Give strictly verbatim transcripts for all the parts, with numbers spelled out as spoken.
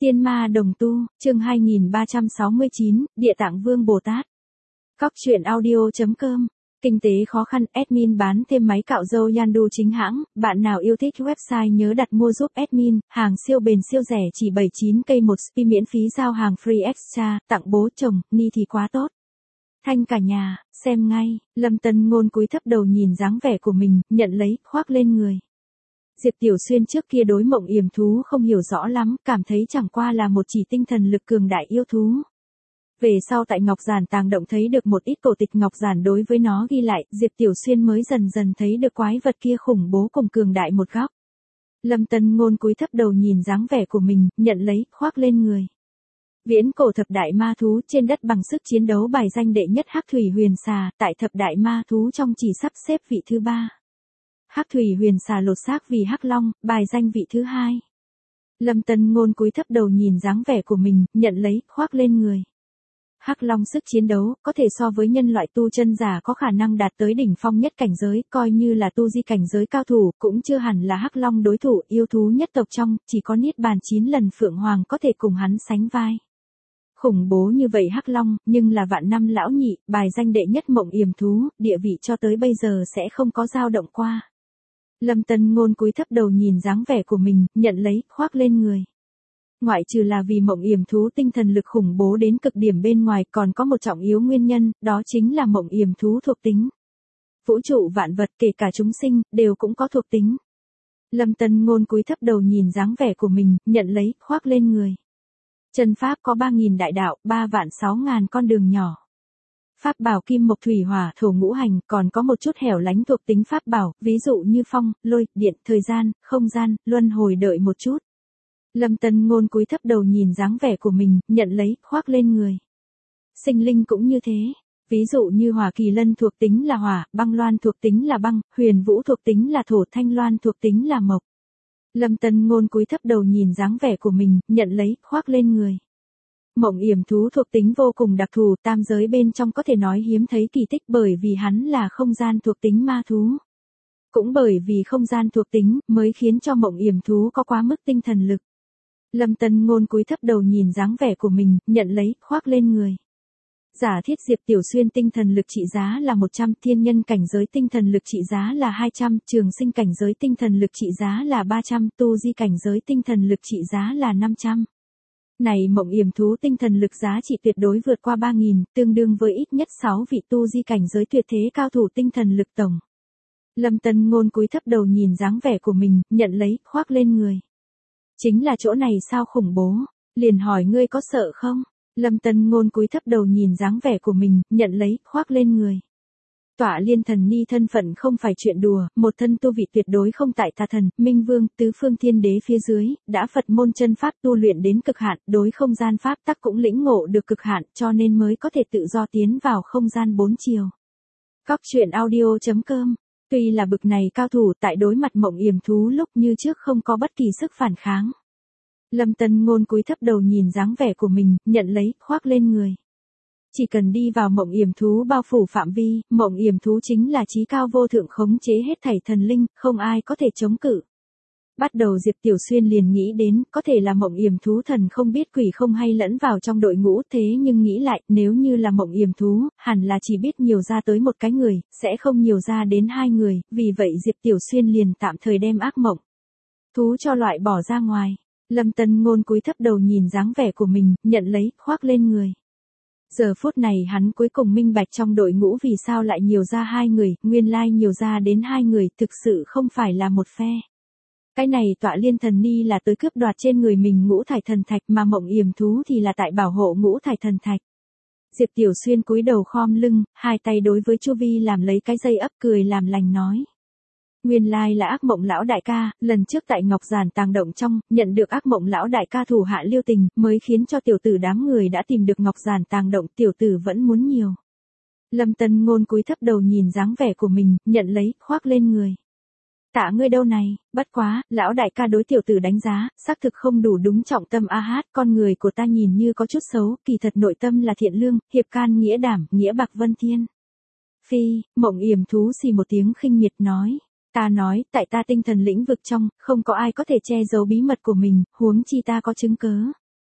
Tiên ma đồng tu, chương hai nghìn ba trăm sáu mươi chín, Địa Tạng Vương Bồ Tát. Cóc truyện audio chấm com. Kinh tế khó khăn, admin bán thêm máy cạo râu Yandu chính hãng, bạn nào yêu thích website nhớ đặt mua giúp admin, hàng siêu bền siêu rẻ chỉ bảy mươi chín cây một spi miễn phí giao hàng free extra, tặng bố chồng, ni thì quá tốt. Thanh cả nhà, xem ngay, Lâm Tân Ngôn cúi thấp đầu nhìn dáng vẻ của mình, nhận lấy, khoác lên người. Diệp Tiểu Xuyên trước kia đối Mộng Yểm Thú không hiểu rõ lắm, cảm thấy chẳng qua là một chỉ tinh thần lực cường đại yêu thú. Về sau tại Ngọc Giản Tàng Động thấy được một ít cổ tịch Ngọc Giản đối với nó ghi lại, Diệp Tiểu Xuyên mới dần dần thấy được quái vật kia khủng bố cùng cường đại một góc. Lâm Tân Ngôn cúi thấp đầu nhìn dáng vẻ của mình, nhận lấy, khoác lên người. Viễn cổ thập đại ma thú trên đất bằng sức chiến đấu bài danh đệ nhất Hắc Thủy Huyền Xà, tại thập đại ma thú trong chỉ sắp xếp vị thứ ba. Hắc Thủy Huyền Xà lột xác vì Hắc Long, bài danh vị thứ hai. Lâm Tân Ngôn cúi thấp đầu nhìn dáng vẻ của mình, nhận lấy, khoác lên người. Hắc Long sức chiến đấu, có thể so với nhân loại tu chân giả có khả năng đạt tới đỉnh phong nhất cảnh giới, coi như là tu di cảnh giới cao thủ, cũng chưa hẳn là Hắc Long đối thủ, yêu thú nhất tộc trong, chỉ có Niết Bàn chín lần Phượng Hoàng có thể cùng hắn sánh vai. Khủng bố như vậy Hắc Long, nhưng là vạn năm lão nhị, bài danh đệ nhất Mộng Yểm Thú, địa vị cho tới bây giờ sẽ không có dao động qua. Lâm Tân Ngôn cúi thấp đầu nhìn dáng vẻ của mình, nhận lấy, khoác lên người. Ngoại trừ là vì Mộng Yểm Thú tinh thần lực khủng bố đến cực điểm bên ngoài, còn có một trọng yếu nguyên nhân, đó chính là Mộng Yểm Thú thuộc tính. Vũ trụ vạn vật kể cả chúng sinh, đều cũng có thuộc tính. Lâm Tân Ngôn cúi thấp đầu nhìn dáng vẻ của mình, nhận lấy, khoác lên người. Chân pháp có ba nghìn đại đạo, ba vạn sáu ngàn con đường nhỏ. Pháp bảo kim mộc thủy hỏa thổ ngũ hành, còn có một chút hẻo lánh thuộc tính pháp bảo, ví dụ như phong, lôi, điện, thời gian, không gian, luân hồi đợi một chút. Lâm Tân Ngôn cúi thấp đầu nhìn dáng vẻ của mình, nhận lấy, khoác lên người. Sinh linh cũng như thế. Ví dụ như Hỏa Kỳ Lân thuộc tính là hỏa, băng loan thuộc tính là băng, huyền vũ thuộc tính là thổ, thanh loan thuộc tính là mộc. Lâm Tân Ngôn cúi thấp đầu nhìn dáng vẻ của mình, nhận lấy, khoác lên người. Mộng Yểm Thú thuộc tính vô cùng đặc thù, tam giới bên trong có thể nói hiếm thấy kỳ tích bởi vì hắn là không gian thuộc tính ma thú. Cũng bởi vì không gian thuộc tính, mới khiến cho Mộng Yểm Thú có quá mức tinh thần lực. Lâm Tân Ngôn cúi thấp đầu nhìn dáng vẻ của mình, nhận lấy, khoác lên người. Giả thiết Diệp Tiểu Xuyên tinh thần lực trị giá là một trăm, thiên nhân cảnh giới tinh thần lực trị giá là hai trăm, trường sinh cảnh giới tinh thần lực trị giá là ba trăm, tu di cảnh giới tinh thần lực trị giá là năm trăm. Này Mộng Yểm Thú tinh thần lực giá trị tuyệt đối vượt qua ba nghìn, tương đương với ít nhất sáu vị tu di cảnh giới tuyệt thế cao thủ tinh thần lực tổng. Lâm Tân Ngôn cúi thấp đầu nhìn dáng vẻ của mình, nhận lấy, khoác lên người. Chính là chỗ này sao khủng bố, liền hỏi ngươi có sợ không? Lâm Tân Ngôn cúi thấp đầu nhìn dáng vẻ của mình, nhận lấy, khoác lên người. Tọa Liên Thần Ni thân phận không phải chuyện đùa, một thân tu vị tuyệt đối không tại tà thần, minh vương, tứ phương thiên đế phía dưới, đã Phật môn chân pháp tu luyện đến cực hạn, đối không gian pháp tắc cũng lĩnh ngộ được cực hạn, cho nên mới có thể tự do tiến vào không gian bốn chiều. Cóc truyện audio chấm com. Tuy là bực này cao thủ, tại đối mặt Mộng Yểm Thú lúc như trước không có bất kỳ sức phản kháng. Lâm Tân Ngôn cúi thấp đầu nhìn dáng vẻ của mình, nhận lấy, khoác lên người. Chỉ cần đi vào Mộng Yểm Thú bao phủ phạm vi, Mộng Yểm Thú chính là chí cao vô thượng khống chế hết thảy thần linh, không ai có thể chống cự. Bắt đầu Diệp Tiểu Xuyên liền nghĩ đến, có thể là Mộng Yểm Thú thần không biết quỷ không hay lẫn vào trong đội ngũ, thế nhưng nghĩ lại, nếu như là Mộng Yểm Thú, hẳn là chỉ biết nhiều ra tới một cái người, sẽ không nhiều ra đến hai người, vì vậy Diệp Tiểu Xuyên liền tạm thời đem ác mộng thú cho loại bỏ ra ngoài. Lâm Tân Ngôn cúi thấp đầu nhìn dáng vẻ của mình, nhận lấy, khoác lên người. Giờ phút này hắn cuối cùng minh bạch trong đội ngũ vì sao lại nhiều ra hai người, nguyên lai nhiều ra đến hai người, thực sự không phải là một phe. Cái này Tọa Liên Thần Ni là tới cướp đoạt trên người mình ngũ thải thần thạch, mà Mộng Yểm Thú thì là tại bảo hộ ngũ thải thần thạch. Diệp Tiểu Xuyên cúi đầu khom lưng, hai tay đối với chu vi làm lấy cái dây ấp cười làm lành nói. Nguyên lai là Ác Mộng lão đại ca, lần trước tại Ngọc Giản Tàng Động trong, nhận được Ác Mộng lão đại ca thủ hạ lưu tình, mới khiến cho tiểu tử đám người đã tìm được Ngọc Giản Tàng Động, tiểu tử vẫn muốn nhiều. Lâm Tân Ngôn cúi thấp đầu nhìn dáng vẻ của mình, nhận lấy, khoác lên người. Tạ ngươi đâu này, bất quá, lão đại ca đối tiểu tử đánh giá, xác thực không đủ đúng trọng tâm a hát, con người của ta nhìn như có chút xấu, kỳ thật nội tâm là thiện lương, hiệp can nghĩa đảm, nghĩa bạc vân thiên. Phi, Mộng Yểm Thú xì một tiếng khinh miệt nói. Ta nói, tại ta tinh thần lĩnh vực trong, không có ai có thể che giấu bí mật của mình, huống chi ta có chứng cớ.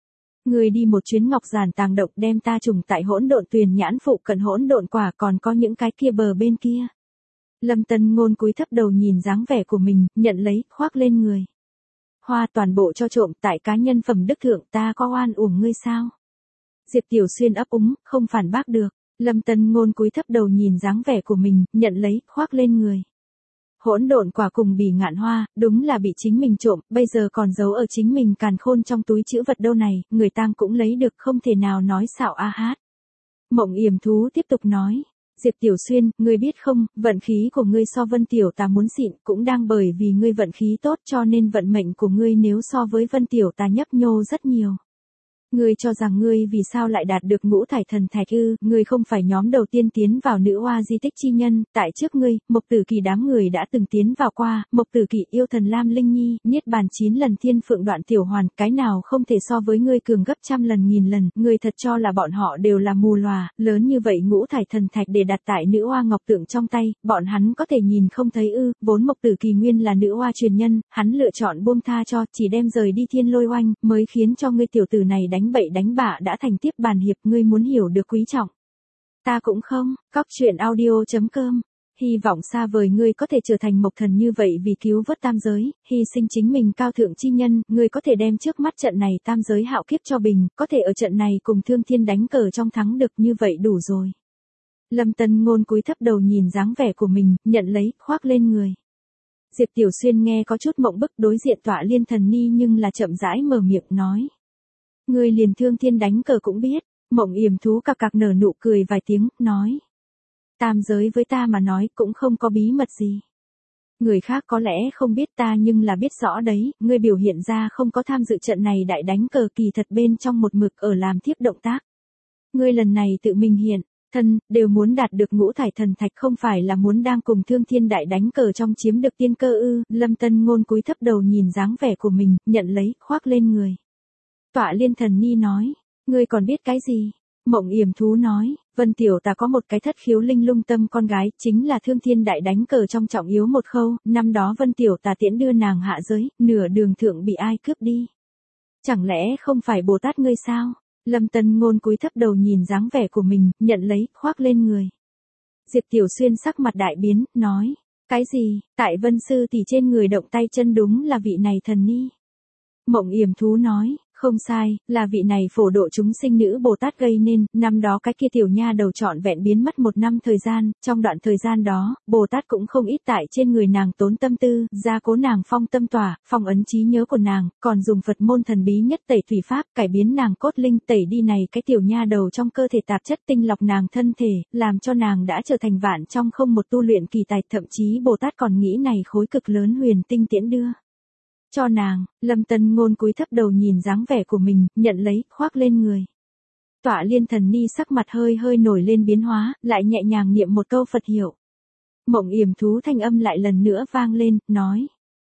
Người đi một chuyến ngọc giản tàng động đem ta trùng tại hỗn độn tuyền nhãn phụ cận hỗn độn quả còn có những cái kia bờ bên kia. Lâm Tân Ngôn cúi thấp đầu nhìn dáng vẻ của mình, nhận lấy, khoác lên người. Hoa toàn bộ cho trộm tại cá nhân phẩm đức thượng ta có oan uổng ngươi sao? Diệp Tiểu Xuyên ấp úng, không phản bác được. Lâm Tân Ngôn cúi thấp đầu nhìn dáng vẻ của mình, nhận lấy, khoác lên người. Hỗn độn quả cùng bỉ ngạn hoa, đúng là bị chính mình trộm, bây giờ còn giấu ở chính mình càn khôn trong túi trữ vật đâu này, người tang cũng lấy được không thể nào nói xạo a hát. Mộng Yểm Thú tiếp tục nói. Diệp Tiểu Xuyên, ngươi biết không, vận khí của ngươi so Vân Tiểu ta muốn xịn, cũng đang bởi vì ngươi vận khí tốt cho nên vận mệnh của ngươi nếu so với Vân Tiểu ta nhấp nhô rất nhiều. Ngươi cho rằng ngươi vì sao lại đạt được ngũ thải thần thạch ư, ngươi không phải nhóm đầu tiên tiến vào nữ oa di tích chi nhân, tại trước ngươi, Mộc Tử Kỳ đám người đã từng tiến vào qua, Mộc Tử Kỳ yêu thần Lam Linh Nhi, niết bàn chín lần thiên phượng đoạn tiểu hoàn, cái nào không thể so với ngươi cường gấp trăm lần nghìn lần, ngươi thật cho là bọn họ đều là mù lòa, lớn như vậy ngũ thải thần thạch để đặt tại nữ oa ngọc tượng trong tay, bọn hắn có thể nhìn không thấy ư, vốn Mộc Tử Kỳ nguyên là nữ oa truyền nhân, hắn lựa chọn buông tha cho, chỉ đem rời đi thiên lôi oanh, mới khiến cho ngươi tiểu tử này đánh đánh bậy đánh bạ đã thành tiếp bàn hiệp, ngươi muốn hiểu được quý trọng. Ta cũng không, cóc truyện audio chấm com. Hy vọng xa vời ngươi có thể trở thành mộc thần như vậy vì cứu vớt tam giới, hy sinh chính mình cao thượng chi nhân, ngươi có thể đem trước mắt trận này tam giới hạo kiếp cho bình, có thể ở trận này cùng Thương Thiên đánh cờ trong thắng được như vậy đủ rồi. Lâm Tân Ngôn cúi thấp đầu nhìn dáng vẻ của mình, nhận lấy, khoác lên người. Diệp Tiểu Xuyên nghe có chút mộng bức đối diện Tọa Liên Thần Ni nhưng là chậm rãi mở miệng nói. Ngươi liền Thương Thiên đánh cờ cũng biết, Mộng Yểm Thú cặc cặc nở nụ cười vài tiếng, nói. Tam giới với ta mà nói cũng không có bí mật gì. Người khác có lẽ không biết ta nhưng là biết rõ đấy, ngươi biểu hiện ra không có tham dự trận này đại đánh cờ kỳ thật bên trong một mực ở làm tiếp động tác. Ngươi lần này tự mình hiện, thân, đều muốn đạt được ngũ thải thần thạch không phải là muốn đang cùng Thương Thiên đại đánh cờ trong chiếm được tiên cơ ư, Lâm Tân Ngôn cúi thấp đầu nhìn dáng vẻ của mình, nhận lấy, khoác lên người. Tọa Liên Thần Ni nói, ngươi còn biết cái gì? Mộng Yểm Thú nói, Vân Tiểu ta có một cái thất khiếu linh lung tâm con gái, chính là Thương Thiên đại đánh cờ trong trọng yếu một khâu, năm đó Vân Tiểu ta tiễn đưa nàng hạ giới, nửa đường thượng bị ai cướp đi. Chẳng lẽ không phải Bồ Tát ngươi sao? Lâm Tân Ngôn cúi thấp đầu nhìn dáng vẻ của mình, nhận lấy, khoác lên người. Diệp Tiểu Xuyên sắc mặt đại biến, nói, cái gì, tại Vân Sư tỷ trên người động tay chân đúng là vị này thần ni. Mộng Yểm Thú nói, không sai, là vị này phổ độ chúng sinh nữ Bồ Tát gây nên, năm đó cái kia tiểu nha đầu trọn vẹn biến mất một năm thời gian, trong đoạn thời gian đó, Bồ Tát cũng không ít tại trên người nàng tốn tâm tư, gia cố nàng phong tâm tỏa, phong ấn trí nhớ của nàng, còn dùng Phật môn thần bí nhất tẩy thủy pháp, cải biến nàng cốt linh tẩy đi này cái tiểu nha đầu trong cơ thể tạp chất tinh lọc nàng thân thể, làm cho nàng đã trở thành vạn trong không một tu luyện kỳ tài, thậm chí Bồ Tát còn nghĩ này khối cực lớn huyền tinh tiễn đưa cho nàng. Lâm Tân Ngôn cúi thấp đầu nhìn dáng vẻ của mình, nhận lấy, khoác lên người. Tọa Liên Thần Ni sắc mặt hơi hơi nổi lên biến hóa, lại nhẹ nhàng niệm một câu Phật hiệu. Mộng Yểm Thú thanh âm lại lần nữa vang lên, nói.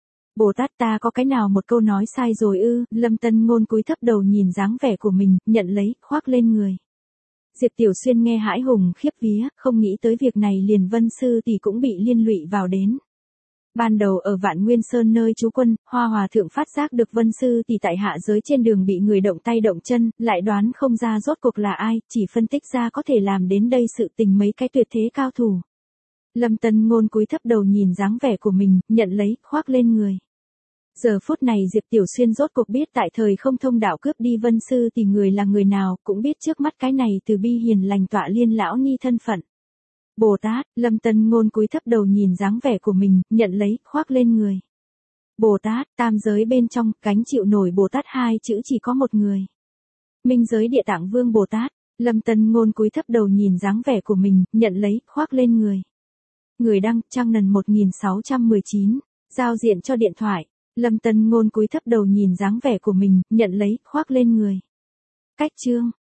Bồ Tát ta có cái nào một câu nói sai rồi ư? Lâm Tân Ngôn cúi thấp đầu nhìn dáng vẻ của mình, nhận lấy, khoác lên người. Diệp Tiểu Xuyên nghe hãi hùng khiếp vía, không nghĩ tới việc này liền Vân Sư tỷ cũng bị liên lụy vào đến. Ban đầu ở Vạn Nguyên Sơn nơi trú quân, Hoa Hòa Thượng phát giác được Vân Sư tỷ tại hạ giới trên đường bị người động tay động chân, lại đoán không ra rốt cuộc là ai, chỉ phân tích ra có thể làm đến đây sự tình mấy cái tuyệt thế cao thủ. Lâm Tân Ngôn cúi thấp đầu nhìn dáng vẻ của mình, nhận lấy, khoác lên người. Giờ phút này Diệp Tiểu Xuyên rốt cuộc biết tại thời không thông đạo cướp đi Vân Sư tỷ người là người nào, cũng biết trước mắt cái này từ bi hiền lành Tọa Liên lão ni thân phận. Bồ Tát, Lâm Tân Ngôn cúi thấp đầu nhìn dáng vẻ của mình, nhận lấy, khoác lên người. Bồ Tát, tam giới bên trong, gánh chịu nổi Bồ Tát hai chữ chỉ có một người. Minh giới Địa Tạng Vương Bồ Tát, Lâm Tân Ngôn cúi thấp đầu nhìn dáng vẻ của mình, nhận lấy, khoác lên người. Người đăng, Trang Nần một nghìn sáu trăm mười chín, giao diện cho điện thoại. Lâm Tân Ngôn cúi thấp đầu nhìn dáng vẻ của mình, nhận lấy, khoác lên người. Cách chương